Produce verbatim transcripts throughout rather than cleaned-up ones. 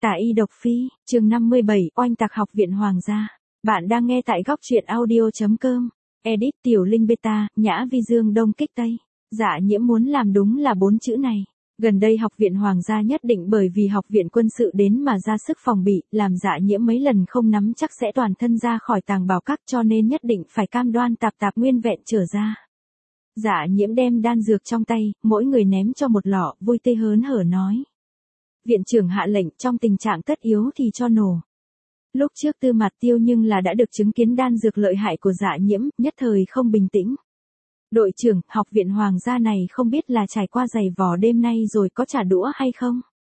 Tả y độc phi, chương năm mươi bảy, oanh tạc học viện Hoàng gia. Bạn đang nghe tại góc truyện audio chấm com. Edit Tiểu Linh Beta, Nhã Vi Dương Đông Kích Tây. Dạ Nhiễm muốn làm đúng là bốn chữ này. Gần đây học viện Hoàng gia nhất định bởi vì học viện quân sự đến mà ra sức phòng bị, làm Dạ Nhiễm mấy lần không nắm chắc sẽ toàn thân ra khỏi tàng bảo các, cho nên nhất định phải cam đoan tạp tạp nguyên vẹn trở ra. Dạ Nhiễm đem đan dược trong tay, mỗi người ném cho một lọ, vui tươi hớn hở nói. Viện trưởng hạ lệnh trong tình trạng tất yếu thì cho nổ. Lúc trước Tư Mạt Tiêu nhưng là đã được chứng kiến đan dược lợi hại của Dạ Nhiễm, nhất thời không bình tĩnh. Đội trưởng, học viện Hoàng gia này không biết là trải qua giày vò đêm nay rồi có trả đũa hay không?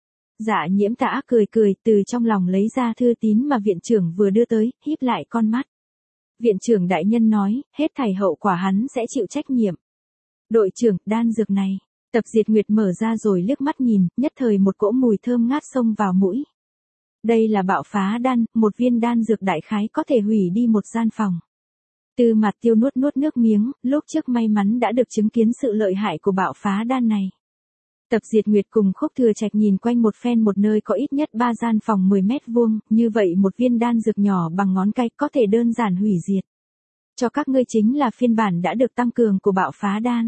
Dạ Nhiễm tà ác cười cười, từ trong lòng lấy ra thư tín mà viện trưởng vừa đưa tới, híp lại con mắt. Viện trưởng đại nhân nói, hết thảy hậu quả hắn sẽ chịu trách nhiệm. Đội trưởng, đan dược này. Tập Diệt Nguyệt mở ra rồi liếc mắt nhìn, nhất thời một cỗ mùi thơm ngát xông vào mũi. Đây là bạo phá đan, một viên đan dược đại khái có thể hủy đi một gian phòng. Tư Mạt Tiêu nuốt nuốt nước miếng, lúc trước may mắn đã được chứng kiến sự lợi hại của bạo phá đan này. Tập Diệt Nguyệt cùng Khúc Thừa Trạch nhìn quanh một phen một nơi có ít nhất ba gian phòng mười mét vuông, như vậy một viên đan dược nhỏ bằng ngón cái có thể đơn giản hủy diệt. Cho các ngươi chính là phiên bản đã được tăng cường của bạo phá đan.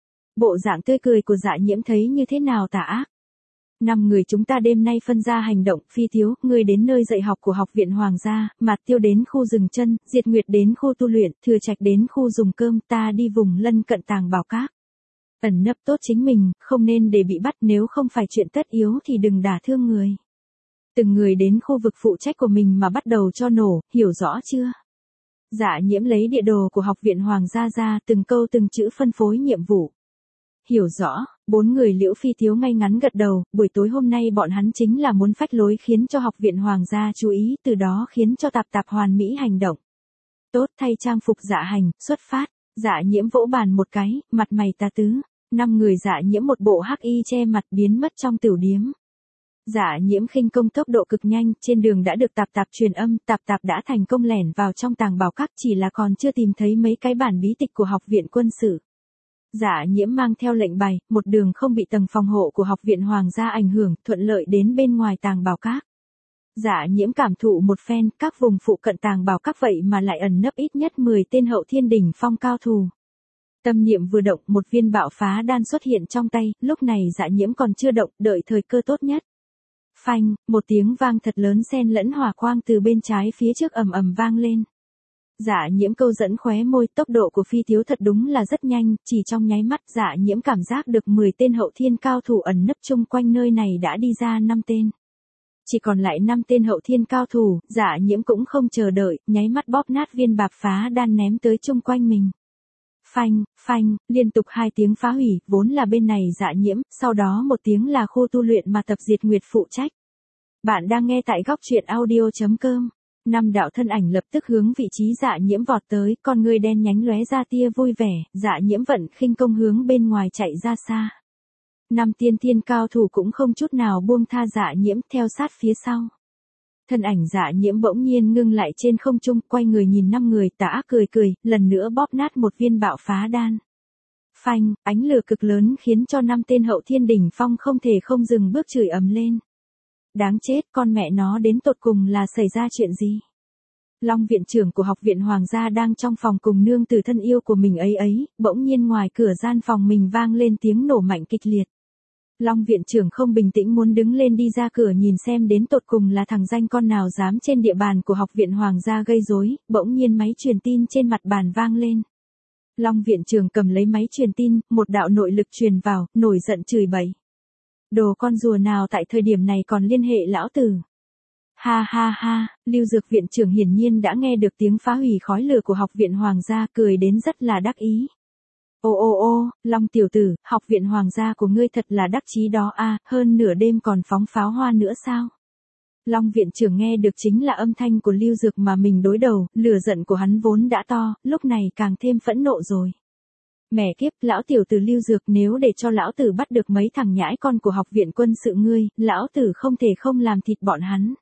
Bộ dạng tươi cười của Dạ Nhiễm thấy như thế nào tà ác. Năm người chúng ta đêm nay phân ra hành động, Phi Thiếu, ngươi đến nơi dạy học của học viện Hoàng gia, Mạt Tiêu đến khu rừng chân, Diệt Nguyệt đến khu tu luyện, Thừa Trạch đến khu dùng cơm, ta đi vùng lân cận tàng bảo các. Ẩn nấp tốt chính mình, không nên để bị bắt, nếu không phải chuyện tất yếu thì đừng đả thương người. Từng người đến khu vực phụ trách của mình mà bắt đầu cho nổ, hiểu rõ chưa? Dạ Nhiễm lấy địa đồ của học viện Hoàng gia ra, từng câu từng chữ phân phối nhiệm vụ. Hiểu rõ, bốn người Liễu Phi Thiếu ngay ngắn gật đầu, buổi tối hôm nay bọn hắn chính là muốn phách lối khiến cho học viện Hoàng gia chú ý, từ đó khiến cho tạp tạp hoàn mỹ hành động. Tốt, thay trang phục Dạ hành, xuất phát. Dạ Nhiễm vỗ bàn một cái, mặt mày tà tứ. Năm người Dạ Nhiễm một bộ hắc y che mặt biến mất trong tửu điếm. Dạ Nhiễm khinh công tốc độ cực nhanh, trên đường đã được tạp tạp truyền âm, tạp tạp đã thành công lẻn vào trong tàng bảo các, chỉ là còn chưa tìm thấy mấy cái bản bí tịch của học viện quân sự. Dạ Nhiễm mang theo lệnh bài, một đường không bị tầng phòng hộ của học viện Hoàng gia ảnh hưởng, thuận lợi đến bên ngoài tàng bảo các. Dạ Nhiễm cảm thụ một phen, các vùng phụ cận tàng bảo các vậy mà lại ẩn nấp ít nhất mười tên hậu thiên đỉnh phong cao thủ. Tâm niệm vừa động, một viên bạo phá đan xuất hiện trong tay, lúc này Dạ Nhiễm còn chưa động, đợi thời cơ tốt nhất. Phanh, một tiếng vang thật lớn xen lẫn hỏa quang từ bên trái phía trước ầm ầm vang lên. Dạ Nhiễm câu dẫn khóe môi, tốc độ của Phi Thiếu thật đúng là rất nhanh, chỉ trong nháy mắt Dạ Nhiễm cảm giác được mười tên hậu thiên cao thủ ẩn nấp chung quanh nơi này đã đi ra năm tên. Chỉ còn lại năm tên hậu thiên cao thủ, Dạ Nhiễm cũng không chờ đợi, nháy mắt bóp nát viên bạc phá đan ném tới chung quanh mình. Phanh, phanh, liên tục hai tiếng phá hủy, vốn là bên này Dạ Nhiễm, sau đó một tiếng là khu tu luyện mà Tập Diệt Nguyệt phụ trách. Bạn đang nghe tại góc truyện audio chấm com. Năm đạo thân ảnh lập tức hướng vị trí Dạ Nhiễm vọt tới, con người đen nhánh lóe ra tia vui vẻ, Dạ Nhiễm vận khinh công hướng bên ngoài chạy ra xa. Năm tiên thiên cao thủ cũng không chút nào buông tha Dạ Nhiễm, theo sát phía sau. Thân ảnh Dạ Nhiễm bỗng nhiên ngưng lại trên không trung, quay người nhìn năm người, tà ác cười cười, lần nữa bóp nát một viên bạo phá đan. Phanh, ánh lửa cực lớn khiến cho năm tên hậu thiên đỉnh phong không thể không dừng bước chửi ầm lên. Đáng chết, con mẹ nó đến tột cùng là xảy ra chuyện gì? Long viện trưởng của học viện Hoàng gia đang trong phòng cùng nương tử thân yêu của mình ấy ấy, bỗng nhiên ngoài cửa gian phòng mình vang lên tiếng nổ mạnh kịch liệt. Long viện trưởng không bình tĩnh muốn đứng lên đi ra cửa nhìn xem đến tột cùng là thằng danh con nào dám trên địa bàn của học viện Hoàng gia gây rối, bỗng nhiên máy truyền tin trên mặt bàn vang lên. Long viện trưởng cầm lấy máy truyền tin, một đạo nội lực truyền vào, nổi giận chửi bậy. Đồ con rùa nào tại thời điểm này còn liên hệ lão tử. Ha ha ha, Lưu Dược viện trưởng hiển nhiên đã nghe được tiếng phá hủy khói lửa của học viện Hoàng gia, cười đến rất là đắc ý. Ô ô ô, Long tiểu tử, học viện Hoàng gia của ngươi thật là đắc chí đó a, hơn nửa đêm còn phóng pháo hoa nữa sao? Long viện trưởng nghe được chính là âm thanh của Lưu Dược mà mình đối đầu, lửa giận của hắn vốn đã to, lúc này càng thêm phẫn nộ rồi. Mẹ kiếp, lão tiểu tử Lưu Dược, nếu để cho lão tử bắt được mấy thằng nhãi con của học viện quân sự ngươi, lão tử không thể không làm thịt bọn hắn.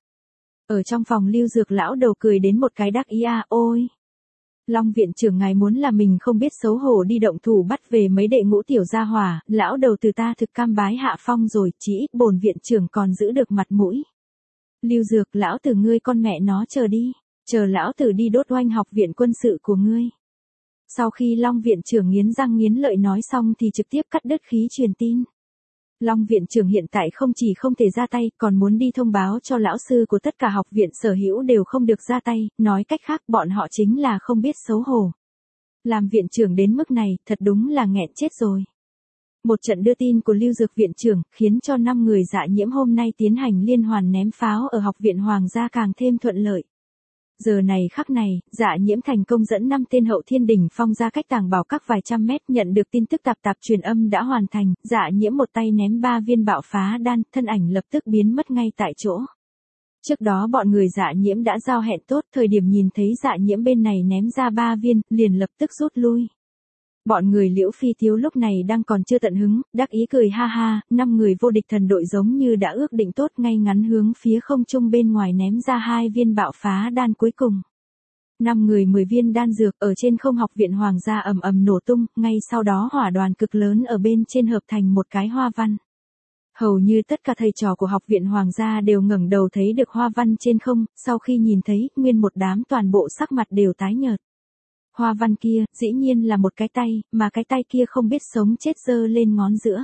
Ở trong phòng Lưu Dược lão đầu cười đến một cái đắc ý a, ôi. Long viện trưởng ngài muốn là mình không biết xấu hổ đi động thủ bắt về mấy đệ ngũ tiểu gia hỏa, lão đầu từ ta thực cam bái hạ phong rồi, chỉ ít bổn viện trưởng còn giữ được mặt mũi. Lưu Dược, lão tử ngươi con mẹ nó chờ đi, chờ lão tử đi đốt oanh học viện quân sự của ngươi. Sau khi Long viện trưởng nghiến răng nghiến lợi nói xong thì trực tiếp cắt đứt khí truyền tin. Long viện trưởng hiện tại không chỉ không thể ra tay, còn muốn đi thông báo cho lão sư của tất cả học viện sở hữu đều không được ra tay, nói cách khác bọn họ chính là không biết xấu hổ. Làm viện trưởng đến mức này, thật đúng là nghẹn chết rồi. Một trận đưa tin của Lưu Dược viện trưởng, khiến cho năm người Dạ Nhiễm hôm nay tiến hành liên hoàn ném pháo ở học viện Hoàng gia càng thêm thuận lợi. Giờ này khắc này, Dạ Nhiễm thành công dẫn năm tên hậu thiên đỉnh phong ra cách tàng bảo các vài trăm mét, nhận được tin tức tạp tạp truyền âm đã hoàn thành, Dạ Nhiễm một tay ném ba viên bạo phá đan, thân ảnh lập tức biến mất ngay tại chỗ. Trước đó bọn người Dạ Nhiễm đã giao hẹn tốt, thời điểm nhìn thấy Dạ Nhiễm bên này ném ra ba viên, liền lập tức rút lui. Bọn người Liễu Phi Thiếu lúc này đang còn chưa tận hứng, đắc ý cười ha ha, năm người vô địch thần đội giống như đã ước định tốt, ngay ngắn hướng phía không trung bên ngoài ném ra hai viên bạo phá đan cuối cùng. Năm người mười viên đan dược ở trên không học viện Hoàng gia ầm ầm nổ tung, ngay sau đó hỏa đoàn cực lớn ở bên trên hợp thành một cái hoa văn. Hầu như tất cả thầy trò của học viện Hoàng gia đều ngẩng đầu thấy được hoa văn trên không, sau khi nhìn thấy, nguyên một đám toàn bộ sắc mặt đều tái nhợt. Hoa văn kia, dĩ nhiên là một cái tay, mà cái tay kia không biết sống chết giơ lên ngón giữa.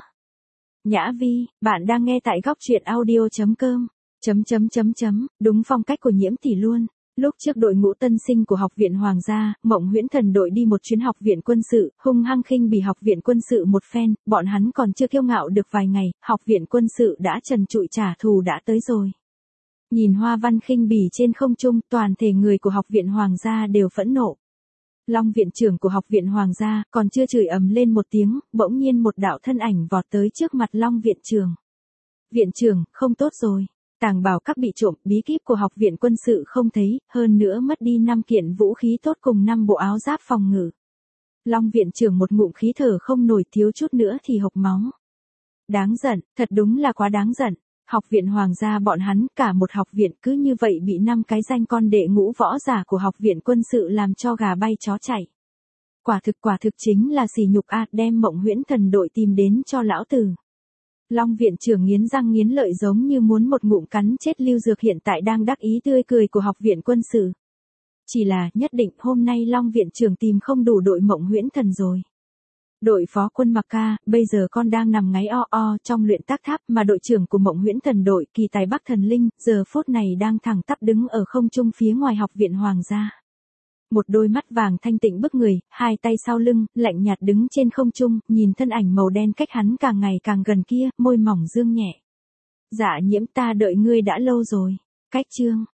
Nhã Vi, bạn đang nghe tại góc truyện audio chấm com, chấm chấm chấm chấm, đúng phong cách của Nhiễm tỷ luôn. Lúc trước đội ngũ tân sinh của học viện Hoàng gia, Mộng Huyễn Thần đội đi một chuyến học viện quân sự, hung hăng khinh bỉ học viện quân sự một phen, bọn hắn còn chưa kiêu ngạo được vài ngày, học viện quân sự đã trần trụi trả thù đã tới rồi. Nhìn hoa văn khinh bỉ trên không trung, toàn thể người của học viện Hoàng gia đều phẫn nộ. Long viện trưởng của học viện Hoàng gia còn chưa chửi ầm lên một tiếng, bỗng nhiên một đạo thân ảnh vọt tới trước mặt Long viện trưởng. Viện trưởng, không tốt rồi. Tàng bảo các bị trộm, bí kíp của học viện quân sự không thấy, hơn nữa mất đi năm kiện vũ khí tốt cùng năm bộ áo giáp phòng ngự. Long viện trưởng một ngụm khí thở không nổi, thiếu chút nữa thì hộc máu. Đáng giận, thật đúng là quá đáng giận. Học viện Hoàng gia bọn hắn, cả một học viện cứ như vậy bị năm cái danh con đệ ngũ võ giả của học viện quân sự làm cho gà bay chó chạy. Quả thực quả thực chính là sỉ nhục a, đem Mộng Huyễn Thần đội tìm đến cho lão tử. Long viện trưởng nghiến răng nghiến lợi giống như muốn một ngụm cắn chết Lưu Dược hiện tại đang đắc ý tươi cười của học viện quân sự. Chỉ là, nhất định hôm nay Long viện trưởng tìm không đủ đội Mộng Huyễn Thần rồi. Đội phó quân Mặc Ca, bây giờ con đang nằm ngáy o o trong luyện tác tháp, mà đội trưởng của Mộng Huyễn Thần đội, Kỳ Tài Bắc Thần Linh, giờ phút này đang thẳng tắp đứng ở không trung phía ngoài học viện Hoàng gia. Một đôi mắt vàng thanh tịnh bức người, hai tay sau lưng, lạnh nhạt đứng trên không trung, nhìn thân ảnh màu đen cách hắn càng ngày càng gần kia, môi mỏng dương nhẹ. Dạ Nhiễm, ta đợi ngươi đã lâu rồi. Cách chương,